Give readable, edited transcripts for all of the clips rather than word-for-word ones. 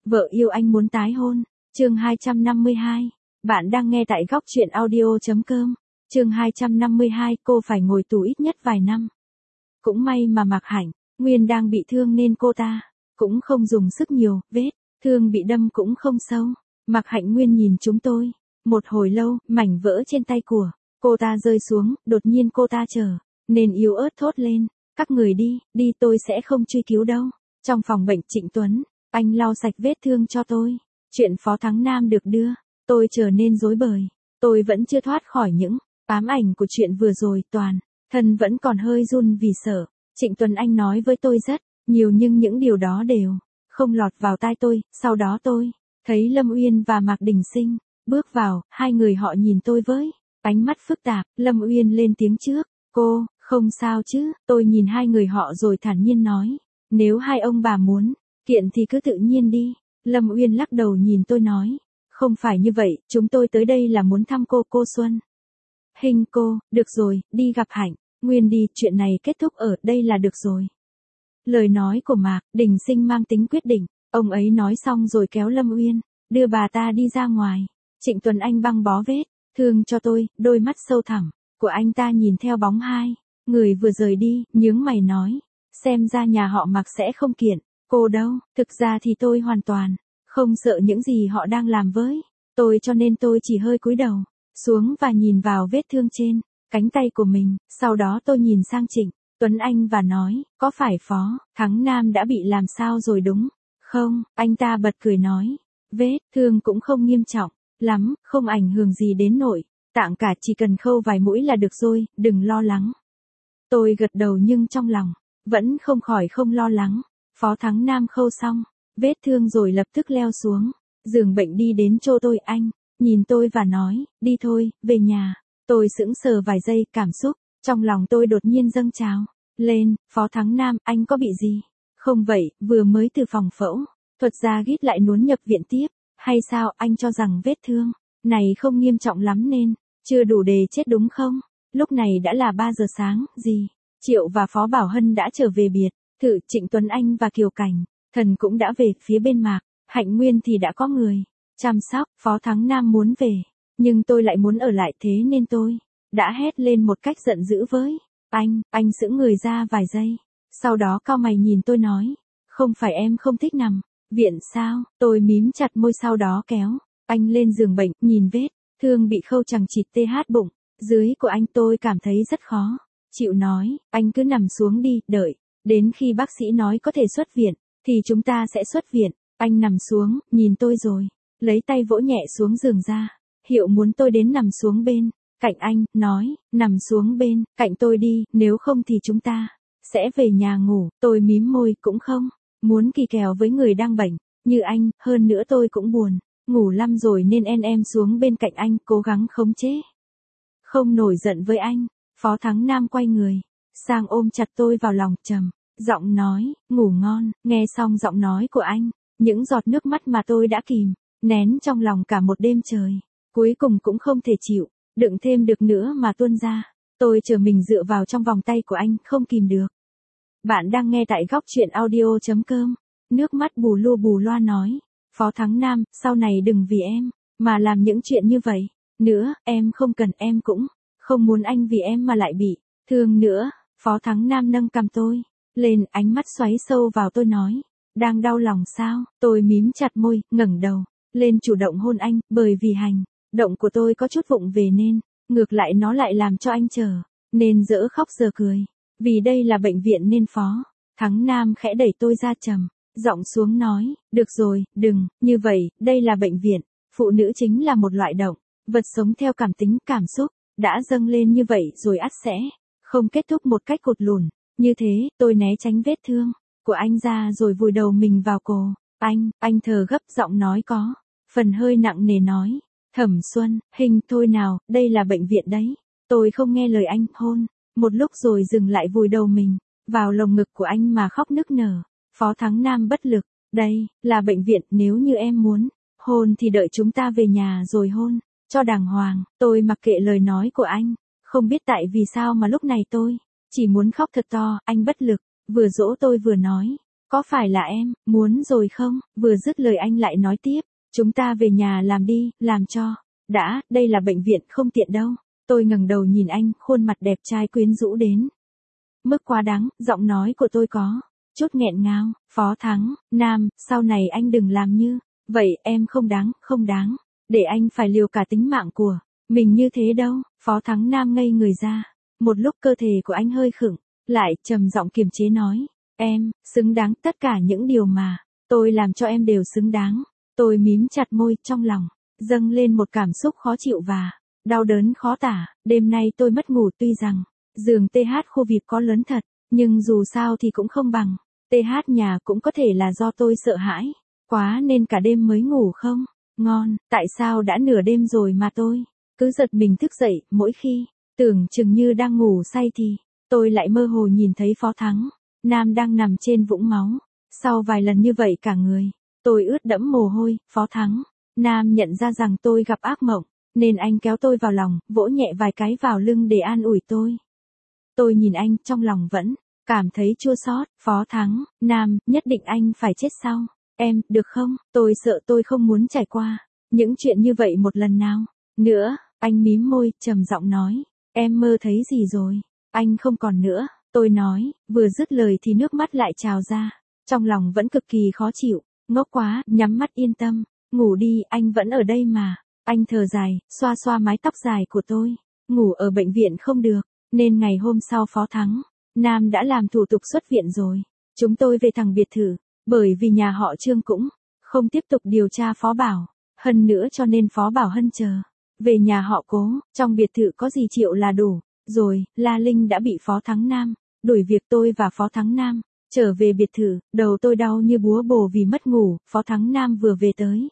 Vợ yêu anh muốn tái hôn. Chương 252. Bạn đang nghe tại góc truyện audio.com. Chương 252, cô phải ngồi tù ít nhất vài năm. Cũng may mà Mạc Hạnh Nguyên đang bị thương nên cô ta cũng không dùng sức nhiều, vết thương bị đâm cũng không sâu. Mạc Hạnh Nguyên nhìn chúng tôi một hồi lâu, mảnh vỡ trên tay của cô ta rơi xuống, đột nhiên cô ta trở nên yếu ớt thốt lên, các người đi tôi sẽ không truy cứu đâu. Trong phòng bệnh Trịnh Tuấn, anh lau sạch vết thương cho tôi. Chuyện Phó Thắng Nam được đưa, tôi trở nên rối bời. Tôi vẫn chưa thoát khỏi những ám ảnh của chuyện vừa rồi, toàn thân vẫn còn hơi run vì sợ. Trịnh Tuấn Anh nói với tôi rất nhiều nhưng những điều đó đều không lọt vào tai tôi. Sau đó tôi thấy Lâm Uyên và Mạc Đình Sinh bước vào, hai người họ nhìn tôi với ánh mắt phức tạp. Lâm Uyên lên tiếng trước, cô, không sao chứ? Tôi nhìn hai người họ rồi thản nhiên nói, nếu hai ông bà muốn kiện thì cứ tự nhiên đi. Lâm Uyên lắc đầu nhìn tôi nói, không phải như vậy, chúng tôi tới đây là muốn thăm cô Xuân Hinh. Cô, được rồi, đi gặp Hạnh Nguyên đi, chuyện này kết thúc ở đây là được rồi. Lời nói của Mạc Đình Sinh mang tính quyết định, ông ấy nói xong rồi kéo Lâm Uyên, đưa bà ta đi ra ngoài. Trịnh Tuấn Anh băng bó vết thương cho tôi, đôi mắt sâu thẳm của anh ta nhìn theo bóng hai người vừa rời đi, nhướng mày nói, xem ra nhà họ Mạc sẽ không kiện cô đâu. Thực ra thì tôi hoàn toàn không sợ những gì họ đang làm với tôi, cho nên tôi chỉ hơi cúi đầu xuống và nhìn vào vết thương trên cánh tay của mình. Sau đó tôi nhìn sang Trịnh Tuấn Anh và nói, có phải Phó Thắng Nam đã bị làm sao rồi đúng không? Anh ta bật cười nói, vết thương cũng không nghiêm trọng lắm, không ảnh hưởng gì đến nội tạng cả, chỉ cần khâu vài mũi là được rồi, đừng lo lắng. Tôi gật đầu nhưng trong lòng vẫn không khỏi không lo lắng. Phó Thắng Nam khâu xong vết thương rồi lập tức leo xuống giường bệnh đi đến chỗ tôi. Anh nhìn tôi và nói, đi thôi, về nhà. Tôi sững sờ vài giây, cảm xúc trong lòng tôi đột nhiên dâng trào lên. Phó Thắng Nam, anh có bị gì không vậy? Vừa mới từ phòng phẫu thuật ra gít lại nuốn nhập viện tiếp hay sao? Anh cho rằng vết thương này không nghiêm trọng lắm nên chưa đủ để chết đúng không? Lúc này đã là 3 giờ sáng, gì? Triệu và Phó Bảo Hân đã trở về biệt thự. Trịnh Tuấn Anh và Kiều Cảnh Thần cũng đã về. Phía bên Mạc Hạnh Nguyên thì đã có người chăm sóc. Phó Thắng Nam muốn về, nhưng tôi lại muốn ở lại, thế nên tôi đã hét lên một cách giận dữ với anh sững người ra vài giây. Sau đó cau mày nhìn tôi nói, không phải em không thích nằm viện sao? Tôi mím chặt môi, sau đó kéo anh lên giường bệnh, nhìn vết thương bị khâu chằng chịt TH bụng dưới của anh. Tôi cảm thấy rất khó chịu, nói, anh cứ nằm xuống đi, đợi đến khi bác sĩ nói có thể xuất viện thì chúng ta sẽ xuất viện. Anh nằm xuống, nhìn tôi rồi lấy tay vỗ nhẹ xuống giường ra hiệu muốn tôi đến nằm xuống bên cạnh anh, nói, nằm xuống bên cạnh tôi đi, nếu không thì chúng ta sẽ về nhà ngủ. Tôi mím môi, cũng không muốn kỳ kèo với người đang bệnh như anh, hơn nữa tôi cũng buồn ngủ lắm rồi nên em xuống bên cạnh anh, cố gắng khống chế không nổi giận với anh. Phó Thắng Nam quay người sang ôm chặt tôi vào lòng, trầm giọng nói, ngủ ngon. Nghe xong giọng nói của anh, những giọt nước mắt mà tôi đã kìm nén trong lòng cả một đêm trời cuối cùng cũng không thể chịu đựng thêm được nữa mà tuôn ra. Tôi trở mình dựa vào trong vòng tay của anh, không kìm được. Bạn đang nghe tại góc truyện audio.com. Nước mắt bù loa nói, Phó Thắng Nam, sau này đừng vì em mà làm những chuyện như vậy nữa, em không cần, em cũng không muốn anh vì em mà lại bị thương nữa. Phó Thắng Nam nâng cằm tôi lên, ánh mắt xoáy sâu vào tôi, nói, đang đau lòng sao? Tôi mím chặt môi, ngẩng đầu lên chủ động hôn anh, bởi vì hành động của tôi có chút vụng về nên ngược lại nó lại làm cho anh trở nên dở khóc dở cười. Vì đây là bệnh viện nên Phó Thắng Nam khẽ đẩy tôi ra, trầm giọng xuống nói, được rồi, đừng như vậy, đây là bệnh viện. Phụ nữ chính là một loại động vật sống theo cảm tính, cảm xúc đã dâng lên như vậy rồi ắt sẽ không kết thúc một cách cụt lủn như thế. Tôi né tránh vết thương của anh ra rồi vùi đầu mình vào cổ anh thở gấp, giọng nói có phần hơi nặng nề nói, Thẩm Xuân Hinh, thôi nào, đây là bệnh viện đấy. Tôi không nghe lời anh, hôn một lúc rồi dừng lại, vùi đầu mình vào lồng ngực của anh mà khóc nức nở. Phó Thắng Nam bất lực, đây là bệnh viện, nếu như em muốn hôn thì đợi chúng ta về nhà rồi hôn cho đàng hoàng. Tôi mặc kệ lời nói của anh, không biết tại vì sao mà lúc này tôi chỉ muốn khóc thật to. Anh bất lực vừa dỗ tôi vừa nói, Có phải là em, muốn rồi không? Vừa dứt lời anh lại nói tiếp, chúng ta về nhà làm đi, làm cho. Đã, đây là bệnh viện không tiện đâu. Tôi ngẩng đầu nhìn anh, khuôn mặt đẹp trai quyến rũ đến mức quá đáng, giọng nói của tôi có chút nghẹn ngào. Phó Thắng Nam, sau này anh đừng làm như vậy, em không đáng, không đáng. Để anh phải liều cả tính mạng của mình như thế đâu. Phó Thắng Nam ngây người ra. Một lúc cơ thể của anh hơi khựng, lại trầm giọng kiềm chế nói, em, xứng đáng, tất cả những điều mà tôi làm cho em đều xứng đáng. Tôi mím chặt môi, trong lòng dâng lên một cảm xúc khó chịu và đau đớn khó tả. Đêm nay tôi mất ngủ, tuy rằng giường TH khu VIP có lớn thật, nhưng dù sao thì cũng không bằng TH nhà. Cũng có thể là do tôi sợ hãi quá nên cả đêm mới ngủ không ngon. Tại sao đã nửa đêm rồi mà tôi cứ giật mình thức dậy, mỗi khi tưởng chừng như đang ngủ say thì tôi lại mơ hồ nhìn thấy Phó Thắng Nam đang nằm trên vũng máu. Sau vài lần như vậy cả người tôi ướt đẫm mồ hôi. Phó Thắng Nam nhận ra rằng tôi gặp ác mộng, nên anh kéo tôi vào lòng, vỗ nhẹ vài cái vào lưng để an ủi tôi. Tôi nhìn anh, trong lòng vẫn cảm thấy chua xót. Phó Thắng Nam, nhất định anh phải chết sao? Em, được không? Tôi sợ tôi không muốn trải qua những chuyện như vậy một lần nào nữa. Anh mím môi, trầm giọng nói, em mơ thấy gì rồi? Anh không còn nữa. Tôi nói, vừa dứt lời thì nước mắt lại trào ra. Trong lòng vẫn cực kỳ khó chịu. Ngốc quá, nhắm mắt yên tâm, ngủ đi, anh vẫn ở đây mà. Anh thở dài, xoa xoa mái tóc dài của tôi. Ngủ ở bệnh viện không được, nên ngày hôm sau Phó Thắng Nam đã làm thủ tục xuất viện rồi. Chúng tôi về thẳng biệt thự, bởi vì nhà họ Trương cũng không tiếp tục điều tra Phó Bảo Hân nữa, cho nên Phó Bảo Hân chờ về nhà họ Cố. Trong biệt thự có gì Triệu là đủ rồi. La Linh đã bị Phó Thắng Nam đuổi việc. Tôi và Phó Thắng Nam trở về biệt thự, đầu tôi đau như búa bổ vì mất ngủ. Phó Thắng Nam vừa về tới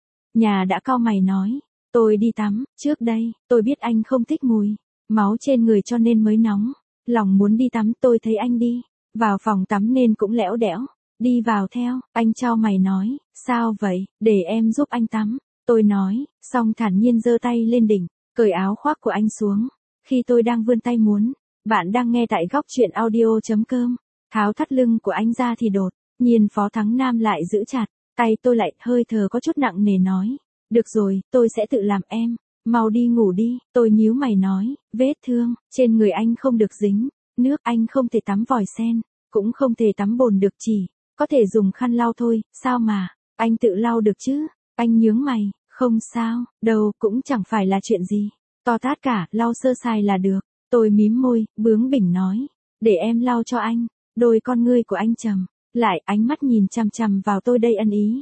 nhà đã cau mày nói, tôi đi tắm. Trước đây tôi biết anh không thích mùi máu trên người cho nên mới nóng lòng muốn đi tắm. Tôi thấy anh đi vào phòng tắm nên cũng lẽo đẽo đi vào theo. Anh chau mày nói, sao vậy? Để em giúp anh tắm. Tôi nói, xong thản nhiên giơ tay lên đỉnh, cởi áo khoác của anh xuống. Khi tôi đang vươn tay muốn, bạn đang nghe tại góc truyện audio.com, tháo thắt lưng của anh ra thì đột nhiên Phó Thắng Nam lại giữ chặt tay tôi lại, hơi thở có chút nặng nề nói, được rồi, tôi sẽ tự làm em. Mau đi ngủ đi. Tôi nhíu mày nói, vết thương trên người anh không được dính nước, anh không thể tắm vòi sen, cũng không thể tắm bồn được, chỉ có thể dùng khăn lau thôi. Sao mà anh tự lau được chứ? Anh nhướng mày, không sao đâu, cũng chẳng phải là chuyện gì to tát cả, lau sơ sài là được. Tôi mím môi, bướng bỉnh nói, để em lau cho anh. Đôi con ngươi của anh trầm lại, ánh mắt nhìn chằm chằm vào tôi đầy ân ý.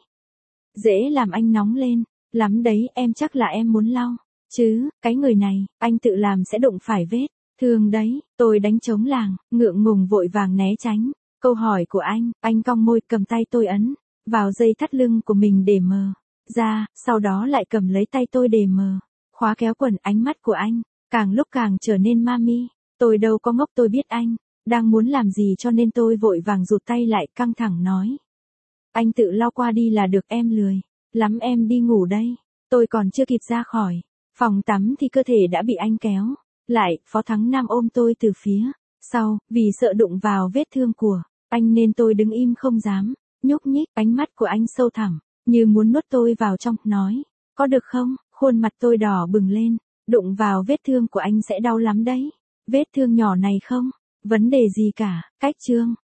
Dễ làm anh nóng lên lắm đấy. Em chắc là em muốn lau chứ? Cái người này, anh tự làm sẽ đụng phải vết thương đấy. Tôi đánh trống làng, ngượng ngùng vội vàng né tránh câu hỏi của anh. Anh cong môi, cầm tay tôi ấn vào dây thắt lưng của mình để mờ ra, sau đó lại cầm lấy tay tôi để mờ khóa kéo quần. Ánh mắt của anh càng lúc càng trở nên ma mi. Tôi đâu có ngốc, tôi biết anh đang muốn làm gì cho nên tôi vội vàng rụt tay lại, căng thẳng nói, anh tự lau qua đi là được, em lười lắm, em đi ngủ đây. Tôi còn chưa kịp ra khỏi phòng tắm thì cơ thể đã bị anh kéo lại. Phó Thắng Nam ôm tôi từ phía sau, vì sợ đụng vào vết thương của anh nên tôi đứng im không dám nhúc nhích. Ánh mắt của anh sâu thẳm, như muốn nuốt tôi vào trong, nói, có được không? Khuôn mặt tôi đỏ bừng lên, đụng vào vết thương của anh sẽ đau lắm đấy. Vết thương nhỏ này không vấn đề gì cả. Cách Trương